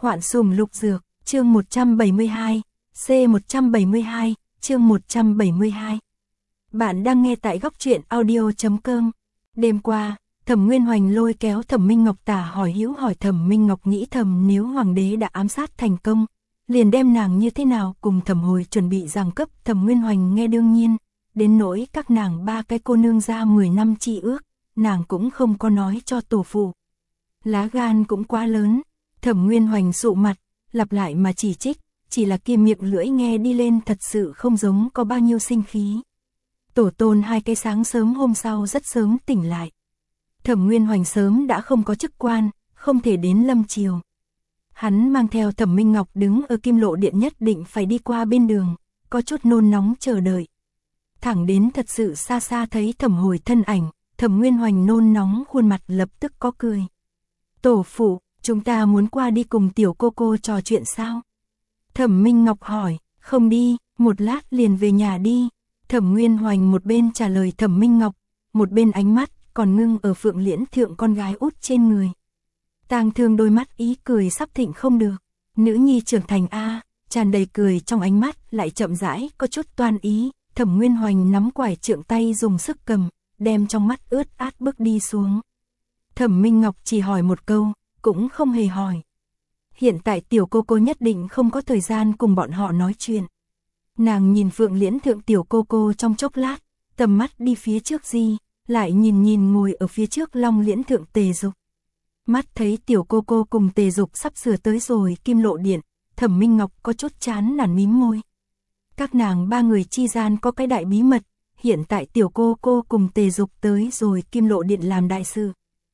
Hoạn sùng lục dược, chương 172, C172, chương 172. Bạn đang nghe tại góc truyện audio.com. Đêm qua, Thẩm Nguyên Hoành lôi kéo Thẩm Minh Ngọc tả hỏi hữu hỏi. Thẩm Minh Ngọc nghĩ thầm nếu hoàng đế đã ám sát thành công, liền đem nàng như thế nào cùng Thẩm Hồi chuẩn bị giằng cấp. Thẩm Nguyên Hoành nghe đương nhiên, đến nỗi các nàng ba cái cô nương ra 10 năm chi ước, nàng cũng không có nói cho tổ phụ. Lá gan cũng quá lớn. Thẩm Nguyên Hoành sụ mặt, lặp lại mà chỉ trích, chỉ là kia miệng lưỡi nghe đi lên thật sự không giống có bao nhiêu sinh khí. Tổ tôn hai cái sáng sớm hôm sau rất sớm tỉnh lại. Thẩm Nguyên Hoành sớm đã không có chức quan, không thể đến lâm triều. Hắn mang theo Thẩm Minh Ngọc đứng ở Kim Lộ Điện nhất định phải đi qua bên đường, có chút nôn nóng chờ đợi. Thẳng đến thật sự xa xa thấy Thẩm Hồi thân ảnh, Thẩm Nguyên Hoành nôn nóng khuôn mặt lập tức có cười. Tổ phụ, chúng ta muốn qua đi cùng tiểu cô cô trò chuyện sao? Thẩm Minh Ngọc hỏi, không đi, một lát liền về nhà đi. Thẩm Nguyên Hoành một bên trả lời Thẩm Minh Ngọc, một bên ánh mắt còn ngưng ở Phượng Liễn Thượng con gái út trên người. Tang Thương đôi mắt ý cười sắp thịnh không được. Nữ nhi trưởng thành a, tràn đầy cười trong ánh mắt lại chậm rãi có chút toan ý. Thẩm Nguyên Hoành nắm quải trượng tay dùng sức cầm, đem trong mắt ướt át bước đi xuống. Thẩm Minh Ngọc chỉ hỏi một câu, cũng không hề hỏi. Hiện tại tiểu cô cô nhất định không có thời gian cùng bọn họ nói chuyện. Nàng nhìn Phượng Liễn Thượng tiểu cô cô trong chốc lát, tầm mắt đi phía trước Di, lại nhìn ngồi ở phía trước Long Liễn Thượng Tề Dục. Mắt thấy tiểu cô cô cùng Tề Dục sắp sửa tới rồi Kim Lộ Điện, Thẩm Minh Ngọc có chút chán nản mím môi. Các nàng ba người chi gian có cái đại bí mật, hiện tại tiểu cô cô cùng Tề Dục tới rồi Kim Lộ Điện làm đại sự.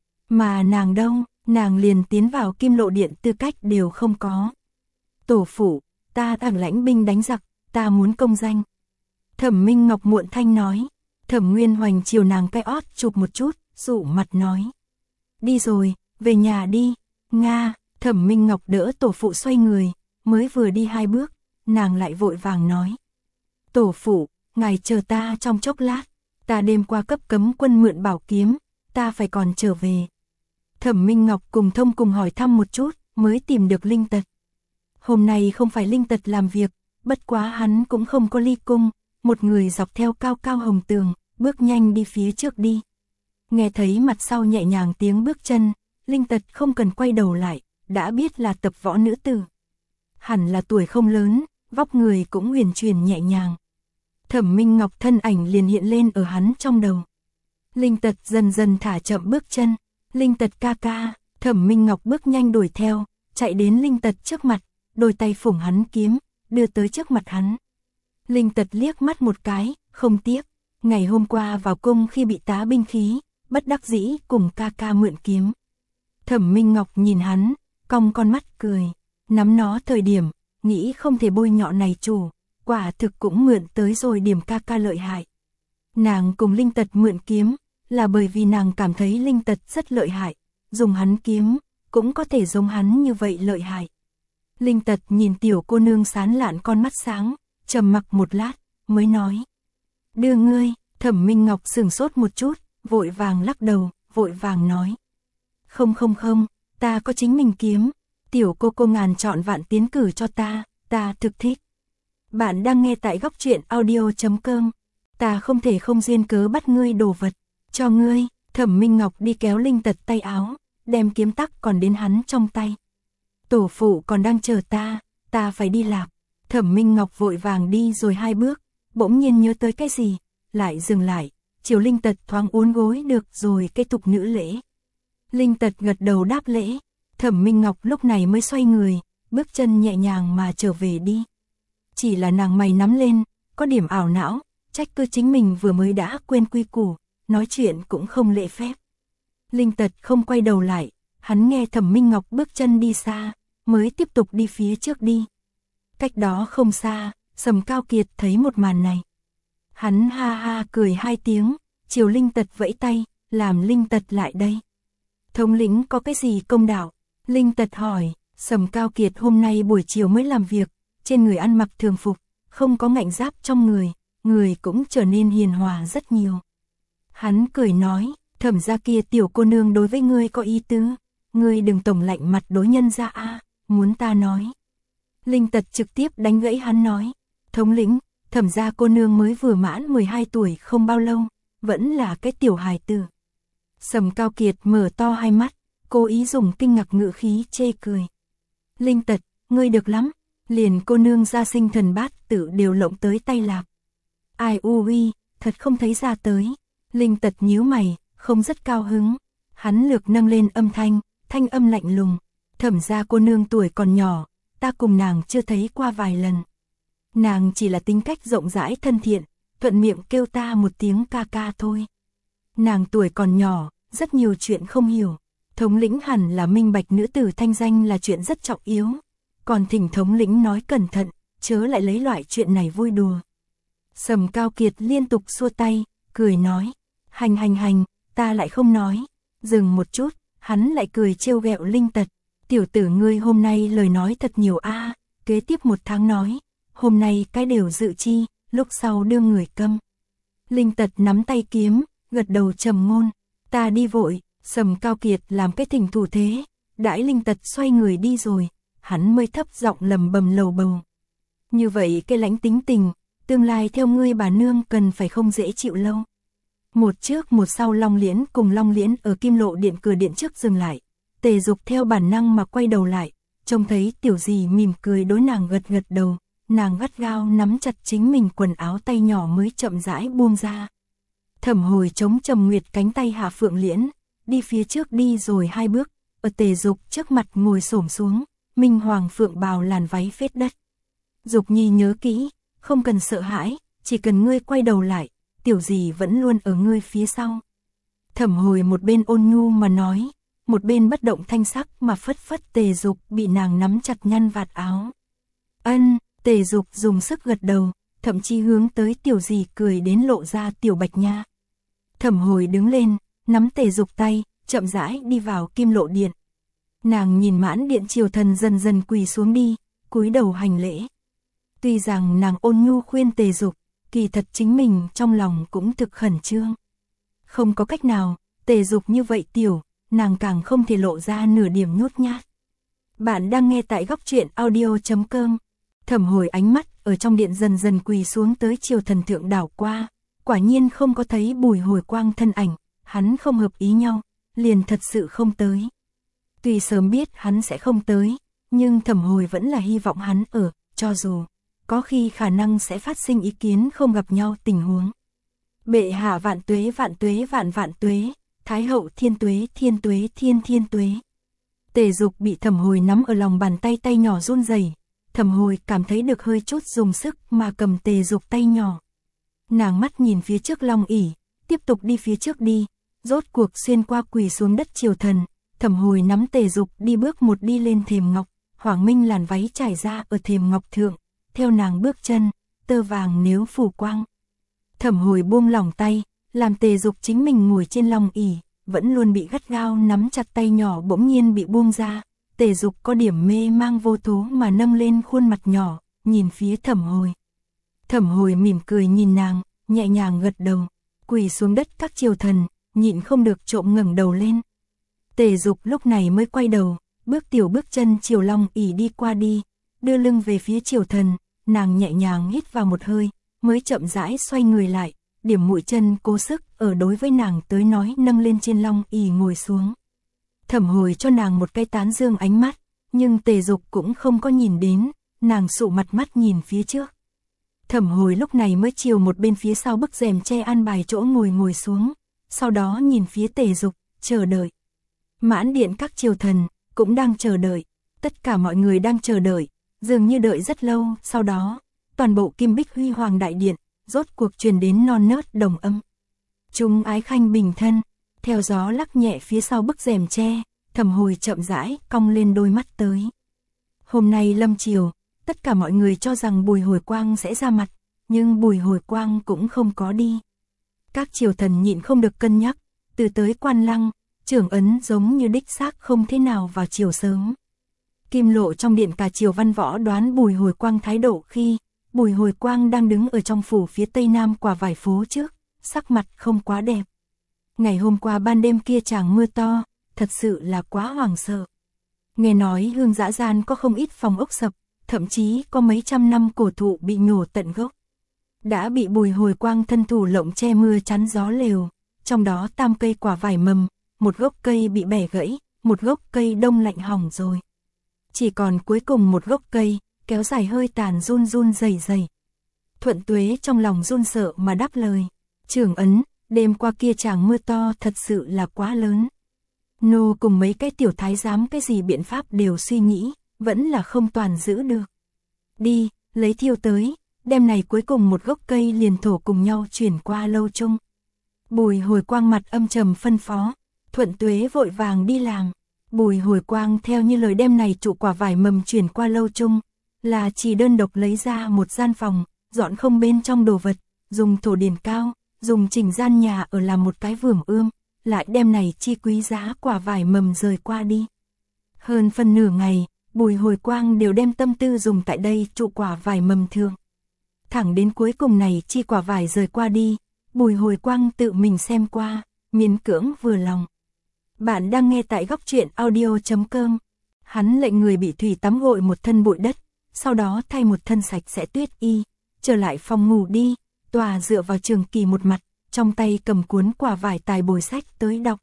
Mà nàng đâu, nàng liền tiến vào Kim Lộ Điện tư cách đều không có. Tổ phụ, ta đang lãnh binh đánh giặc, ta muốn công danh. Thẩm Minh Ngọc muộn thanh nói. Thẩm Nguyên Hoành chiều nàng cái ót chụp một chút, dụ mặt nói. Đi rồi, về nhà đi. Nga, Thẩm Minh Ngọc đỡ tổ phụ xoay người, mới vừa đi 2 bước, nàng lại vội vàng nói. Tổ phụ, ngài chờ ta trong chốc lát, ta đêm qua cấp cấm quân mượn bảo kiếm, ta phải còn trở về. Thẩm Minh Ngọc cùng thông cùng hỏi thăm một chút, mới tìm được Linh Tật. Hôm nay không phải Linh Tật làm việc, bất quá hắn cũng không có ly cung, một người dọc theo cao cao hồng tường, bước nhanh đi phía trước đi. Nghe thấy mặt sau nhẹ nhàng tiếng bước chân, Linh Tật không cần quay đầu lại, đã biết là tập võ nữ tử. Hẳn là tuổi không lớn, vóc người cũng huyền chuyển nhẹ nhàng. Thẩm Minh Ngọc thân ảnh liền hiện lên ở hắn trong đầu. Linh Tật dần dần thả chậm bước chân. Linh Tật ca ca, Thẩm Minh Ngọc bước nhanh đuổi theo, chạy đến Linh Tật trước mặt, đôi tay phủng hắn kiếm, đưa tới trước mặt hắn. Linh Tật liếc mắt một cái, không tiếc, ngày hôm qua vào cung khi bị tá binh khí, bất đắc dĩ cùng ca ca mượn kiếm. Thẩm Minh Ngọc nhìn hắn, cong con mắt cười, nắm nó thời điểm, nghĩ không thể bôi nhọ này chủ, quả thực cũng mượn tới rồi điểm ca ca lợi hại. Nàng cùng Linh Tật mượn kiếm, là bởi vì nàng cảm thấy Linh Tật rất lợi hại, dùng hắn kiếm, cũng có thể giống hắn như vậy lợi hại. Linh Tật nhìn tiểu cô nương sán lạn con mắt sáng, trầm mặc một lát, mới nói. Đưa ngươi, Thẩm Minh Ngọc sửng sốt một chút, vội vàng lắc đầu, vội vàng nói. Không, ta có chính mình kiếm, tiểu cô ngàn chọn vạn tiến cử cho ta thực thích. Bạn đang nghe tại góc truyện audio.com, ta không thể không duyên cớ bắt ngươi đồ vật. Cho ngươi, Thẩm Minh Ngọc đi kéo Linh Tật tay áo, đem kiếm tắc còn đến hắn trong tay. Tổ phụ còn đang chờ ta phải đi lạc. Thẩm Minh Ngọc vội vàng đi rồi 2 bước, bỗng nhiên nhớ tới cái gì, lại dừng lại, chiều Linh Tật thoáng uốn gối được rồi cái tục nữ lễ. Linh Tật gật đầu đáp lễ, Thẩm Minh Ngọc lúc này mới xoay người, bước chân nhẹ nhàng mà trở về đi. Chỉ là nàng mày nắm lên, có điểm ảo não, trách cứ chính mình vừa mới đã quên quy củ. Nói chuyện cũng không lễ phép. Linh Tật không quay đầu lại, hắn nghe Thẩm Minh Ngọc bước chân đi xa, mới tiếp tục đi phía trước đi. Cách đó không xa, Sầm Cao Kiệt thấy một màn này. Hắn ha ha cười 2 tiếng, chiều Linh Tật vẫy tay, làm Linh Tật lại đây. Thống lĩnh có cái gì công đạo? Linh Tật hỏi. Sầm Cao Kiệt hôm nay buổi chiều mới làm việc, trên người ăn mặc thường phục, không có ngạnh giáp trong người cũng trở nên hiền hòa rất nhiều. Hắn cười nói, Thẩm gia kia tiểu cô nương đối với ngươi có ý tứ, ngươi đừng tổng lạnh mặt đối nhân ra a, muốn ta nói. Linh Tật trực tiếp đánh gãy hắn nói, thống lĩnh, Thẩm gia cô nương mới vừa mãn 12 tuổi không bao lâu, vẫn là cái tiểu hài tử. Sầm Cao Kiệt mở to hai mắt, cố ý dùng kinh ngạc ngữ khí chê cười. Linh Tật, ngươi được lắm, liền cô nương gia sinh thần bát tự đều lộng tới tay lạc. Ai ui, thật không thấy ra tới. Linh Tật nhíu mày, không rất cao hứng. Hắn lược nâng lên âm thanh, thanh âm lạnh lùng. Thẩm gia cô nương tuổi còn nhỏ, ta cùng nàng chưa thấy qua vài lần. Nàng chỉ là tính cách rộng rãi thân thiện, thuận miệng kêu ta một tiếng ca ca thôi. Nàng tuổi còn nhỏ, rất nhiều chuyện không hiểu. Thống lĩnh hẳn là minh bạch nữ tử thanh danh là chuyện rất trọng yếu. Còn thỉnh thống lĩnh nói cẩn thận, chớ lại lấy loại chuyện này vui đùa. Sầm Cao Kiệt liên tục xua tay, cười nói, hành, ta lại không nói. Dừng một chút, hắn lại cười trêu ghẹo Linh Tật. Tiểu tử ngươi hôm nay lời nói thật nhiều a. Kế tiếp 1 tháng nói, hôm nay cái đều dự chi, lúc sau đưa người câm. Linh Tật nắm tay kiếm, gật đầu trầm ngôn, ta đi vội. Sầm Cao Kiệt làm cái thỉnh thủ thế, đãi Linh Tật xoay người đi rồi, hắn mới thấp giọng lầm bầm lầu bầu. Như vậy cái lãnh tính tình, tương lai theo ngươi bà nương cần phải không dễ chịu lâu. Một trước một sau Long Liễn cùng Long Liễn ở Kim Lộ Điện cửa điện trước dừng lại. Tề Dục theo bản năng mà quay đầu lại, trông thấy tiểu dì mỉm cười đối nàng gật gật đầu, nàng gắt gao nắm chặt chính mình quần áo tay nhỏ mới chậm rãi buông ra. Thẩm Hồi chống Trầm Nguyệt cánh tay hạ Phượng Liễn, đi phía trước đi rồi 2 bước, ở Tề Dục trước mặt ngồi xổm xuống, minh hoàng phượng bào làn váy phết đất. Dục nhi nhớ kỹ, không cần sợ hãi, chỉ cần ngươi quay đầu lại, tiểu dì vẫn luôn ở ngươi phía sau. Thẩm Hồi một bên ôn nhu mà nói, một bên bất động thanh sắc mà phất phất Tề Dục bị nàng nắm chặt nhăn vạt áo. Ân, Tề Dục dùng sức gật đầu, thậm chí hướng tới tiểu dì cười đến lộ ra tiểu bạch nha. Thẩm Hồi đứng lên, nắm Tề Dục tay, chậm rãi đi vào Kim Lộ Điện. Nàng nhìn mãn điện triều thần dần dần quỳ xuống đi, cúi đầu hành lễ. Tuy rằng nàng ôn nhu khuyên Tề Dục, kỳ thật chính mình trong lòng cũng thực khẩn trương. Không có cách nào, Tề Dục như vậy tiểu, nàng càng không thể lộ ra nửa điểm nhút nhát. Bạn đang nghe tại góc truyện audio.com. Thẩm Hồi ánh mắt ở trong điện dần dần quỳ xuống tới triều thần thượng đảo qua, quả nhiên không có thấy Bùi Hồi Quang thân ảnh, hắn không hợp ý nhau, liền thật sự không tới. Tuy sớm biết hắn sẽ không tới, nhưng Thẩm Hồi vẫn là hy vọng hắn ở, cho dù có khi khả năng sẽ phát sinh ý kiến không gặp nhau tình huống. Bệ hạ vạn tuế vạn tuế, Thái hậu thiên tuế thiên tuế. Tề Dục bị Thẩm Hồi nắm ở lòng bàn tay, tay nhỏ run rẩy. Thẩm Hồi cảm thấy được hơi chút dùng sức mà cầm Tề Dục tay nhỏ. Nàng mắt nhìn phía trước Long ỷ, tiếp tục đi phía trước đi, rốt cuộc xuyên qua quỳ xuống đất triều thần. Thẩm Hồi nắm Tề Dục đi bước một đi lên thềm ngọc, hoàng minh làn váy trải ra ở thềm ngọc thượng, theo nàng bước chân, tơ vàng nếu phủ quang. Thẩm Hồi buông lỏng tay, làm Tề Dục chính mình ngồi trên Long ỷ, vẫn luôn bị gắt gao nắm chặt tay nhỏ bỗng nhiên bị buông ra. Tề Dục có điểm mê mang vô thố mà nâng lên khuôn mặt nhỏ, nhìn phía Thẩm Hồi. Thẩm Hồi mỉm cười nhìn nàng, nhẹ nhàng gật đầu, quỳ xuống đất các triều thần, nhịn không được trộm ngẩng đầu lên. Tề Dục lúc này mới quay đầu, bước tiểu bước chân chiều Long ỷ đi qua đi, đưa lưng về phía triều thần, nàng nhẹ nhàng hít vào một hơi, mới chậm rãi xoay người lại, điểm mũi chân cố sức ở đối với nàng tới nói nâng lên trên Long ỷ ngồi xuống. Thẩm Hồi cho nàng một cái tán dương ánh mắt, nhưng Tề Dục cũng không có nhìn đến, nàng sụ mặt mắt nhìn phía trước. Thẩm Hồi lúc này mới chiều một bên phía sau bức rèm che an bài chỗ ngồi xuống, sau đó nhìn phía Tề Dục, chờ đợi. Mãn điện các triều thần cũng đang chờ đợi, tất cả mọi người đang chờ đợi, dường như đợi rất lâu, sau đó, toàn bộ Kim Bích Huy Hoàng đại điện, rốt cuộc truyền đến non nớt đồng âm. Chúng ái khanh bình thân, theo gió lắc nhẹ phía sau bức rèm che, Thẩm Hồi chậm rãi cong lên đôi mắt tới. Hôm nay lâm chiều, tất cả mọi người cho rằng Bùi Hồi Quang sẽ ra mặt, nhưng Bùi Hồi Quang cũng không có đi. Các triều thần nhịn không được cân nhắc, từ tới Quan Lăng, Trưởng Ấn giống như đích xác không thế nào vào chiều sớm. Kim Lộ trong điện cả triều văn võ đoán Bùi Hồi Quang thái độ khi Bùi Hồi Quang đang đứng ở trong phủ phía tây nam quả vải phố trước, sắc mặt không quá đẹp. Ngày hôm qua ban đêm kia chàng mưa to, thật sự là quá hoảng sợ. Nghe nói Hương Dã Gian có không ít phòng ốc sập, thậm chí có mấy trăm năm cổ thụ bị nhổ tận gốc. Đã bị Bùi Hồi Quang thân thủ lộng che mưa chắn gió lều, trong đó tam cây quả vải mầm, một gốc cây bị bẻ gãy, một gốc cây đông lạnh hỏng rồi. Chỉ còn cuối cùng một gốc cây, kéo dài hơi tàn run run rẩy rẩy. Thuận Tuế trong lòng run sợ mà đáp lời, Trưởng ấn, đêm qua kia tràng mưa to thật sự là quá lớn. Nô cùng mấy cái tiểu thái giám cái gì biện pháp đều suy nghĩ, vẫn là không toàn giữ được. Đi, lấy thiêu tới, đêm này cuối cùng một gốc cây liền thổ cùng nhau chuyển qua lâu chung. Bùi Hồi Quang mặt âm trầm phân phó, Thuận Tuế vội vàng đi làm. Bùi Hồi Quang theo như lời đêm này trụ quả vải mầm chuyển qua lâu chung, là chỉ đơn độc lấy ra một gian phòng, dọn không bên trong đồ vật, dùng thổ điền cao, dùng chỉnh gian nhà ở làm một cái vườn ươm, lại đem này chi quý giá quả vải mầm rời qua đi. Hơn phân nửa ngày, Bùi Hồi Quang đều đem tâm tư dùng tại đây trụ quả vải mầm thường. Thẳng đến cuối cùng này chi quả vải rời qua đi, Bùi Hồi Quang tự mình xem qua, miễn cưỡng vừa lòng. Bạn đang nghe tại góc truyện audio.com. Hắn lệnh người bị thủy tắm gội một thân bụi đất, sau đó thay một thân sạch sẽ tuyết y, trở lại phòng ngủ đi, tòa dựa vào trường kỳ một mặt, trong tay cầm cuốn quả vải tài bồi sách tới đọc.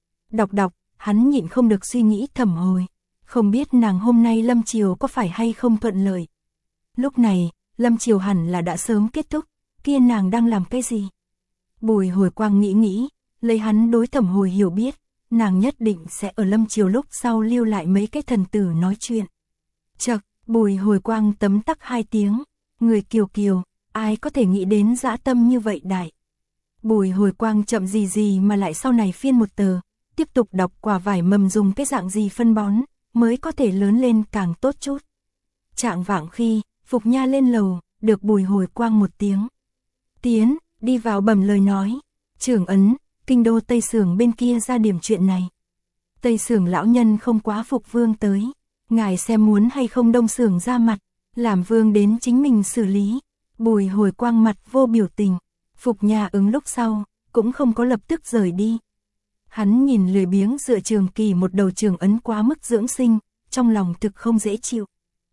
Đọc, hắn nhịn không được suy nghĩ Thẩm Hồi, không biết nàng hôm nay lâm chiều có phải hay không thuận lợi. Lúc này, lâm chiều hẳn là đã sớm kết thúc, kia nàng đang làm cái gì? Bùi Hồi Quang nghĩ, lấy hắn đối Thẩm Hồi hiểu biết, nàng nhất định sẽ ở lâm chiều lúc sau lưu lại mấy cái thần tử nói chuyện. Chậc, Bùi Hồi Quang tấm tắc hai tiếng, người kiều, ai có thể nghĩ đến dã tâm như vậy đại. Bùi Hồi Quang chậm gì mà lại sau này phiên một tờ, tiếp tục đọc quả vải mầm dùng cái dạng gì phân bón, mới có thể lớn lên càng tốt chút. Trạng vạng khi, Phục Nha lên lầu, được Bùi Hồi Quang một tiếng. Tiến, đi vào bẩm lời nói, Trưởng ấn, kinh đô Tây Sưởng bên kia ra điểm chuyện này. Tây Sưởng lão nhân không quá phục vương tới, ngài xem muốn hay không Đông Sưởng ra mặt, làm vương đến chính mình xử lý. Bùi Hồi Quang mặt vô biểu tình, Phục Nha ứng lúc sau, cũng không có lập tức rời đi. Hắn nhìn lười biếng dựa trường kỳ một đầu Trưởng ấn quá mức dưỡng sinh, trong lòng thực không dễ chịu.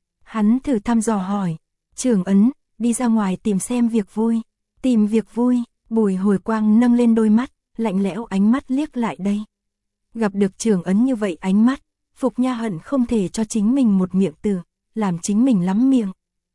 Hắn thử thăm dò hỏi, Trưởng ấn, đi ra ngoài tìm xem việc vui. Tìm việc vui, Bùi Hồi Quang nâng lên đôi mắt, lạnh lẽo ánh mắt liếc lại đây. Gặp được Trưởng ấn như vậy ánh mắt, Phục Nha hận không thể cho chính mình một miệng từ, làm chính mình lắm miệng.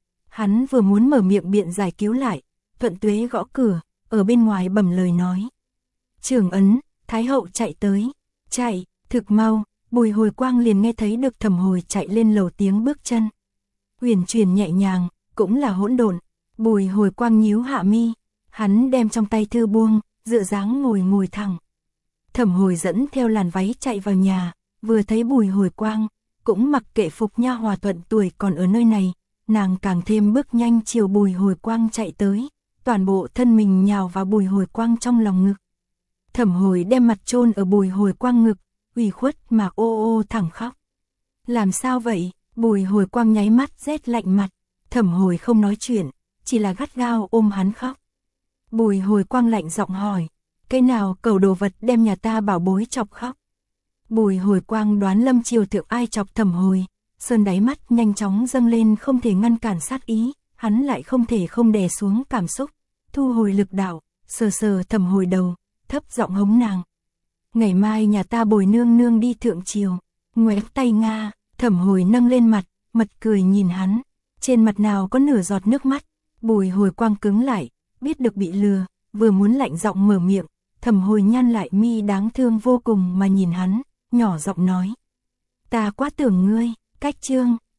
Hắn vừa muốn mở miệng biện giải cứu lại, Thuận Tuế gõ cửa, ở bên ngoài bẩm lời nói. Trưởng ấn, Thái hậu chạy tới. Chạy, thực mau, Bùi Hồi Quang liền nghe thấy được Thẩm Hồi chạy lên lầu tiếng bước chân. Huyền chuyển nhẹ nhàng, cũng là hỗn độn. Bùi Hồi Quang nhíu hạ mi, hắn đem trong tay thư buông, dựa dáng ngồi thẳng. Thẩm Hồi dẫn theo làn váy chạy vào nhà, vừa thấy Bùi Hồi Quang, cũng mặc kệ Phục Nha hòa thuận tuổi còn ở nơi này, nàng càng thêm bước nhanh chiều Bùi Hồi Quang chạy tới, toàn bộ thân mình nhào vào Bùi Hồi Quang trong lòng ngực. Thẩm Hồi đem mặt chôn ở Bùi Hồi Quang ngực, ủy khuất mà ô thẳng khóc. Làm sao vậy? Bùi Hồi Quang nháy mắt rét lạnh mặt, Thẩm Hồi không nói chuyện, chỉ là gắt gao ôm hắn khóc. Bùi Hồi Quang lạnh giọng hỏi, cái nào cầu đồ vật đem nhà ta bảo bối chọc khóc? Bùi Hồi Quang đoán lâm triều thượng ai chọc Thẩm Hồi, sơn đáy mắt nhanh chóng dâng lên không thể ngăn cản sát ý, hắn lại không thể không đè xuống cảm xúc, thu hồi lực đạo, sờ Thẩm Hồi đầu, thấp giọng hống nàng. Ngày mai nhà ta bồi nương nương đi thượng triều, ngoéo tay Nga. Thẩm Hồi nâng lên mặt, mật cười nhìn hắn, trên mặt nào có nửa giọt nước mắt. Bùi Hồi Quang cứng lại, biết được bị lừa, vừa muốn lạnh giọng mở miệng, Thẩm Hồi nhăn lại mi đáng thương vô cùng mà nhìn hắn, nhỏ giọng nói. Ta quá tưởng ngươi, cách chương,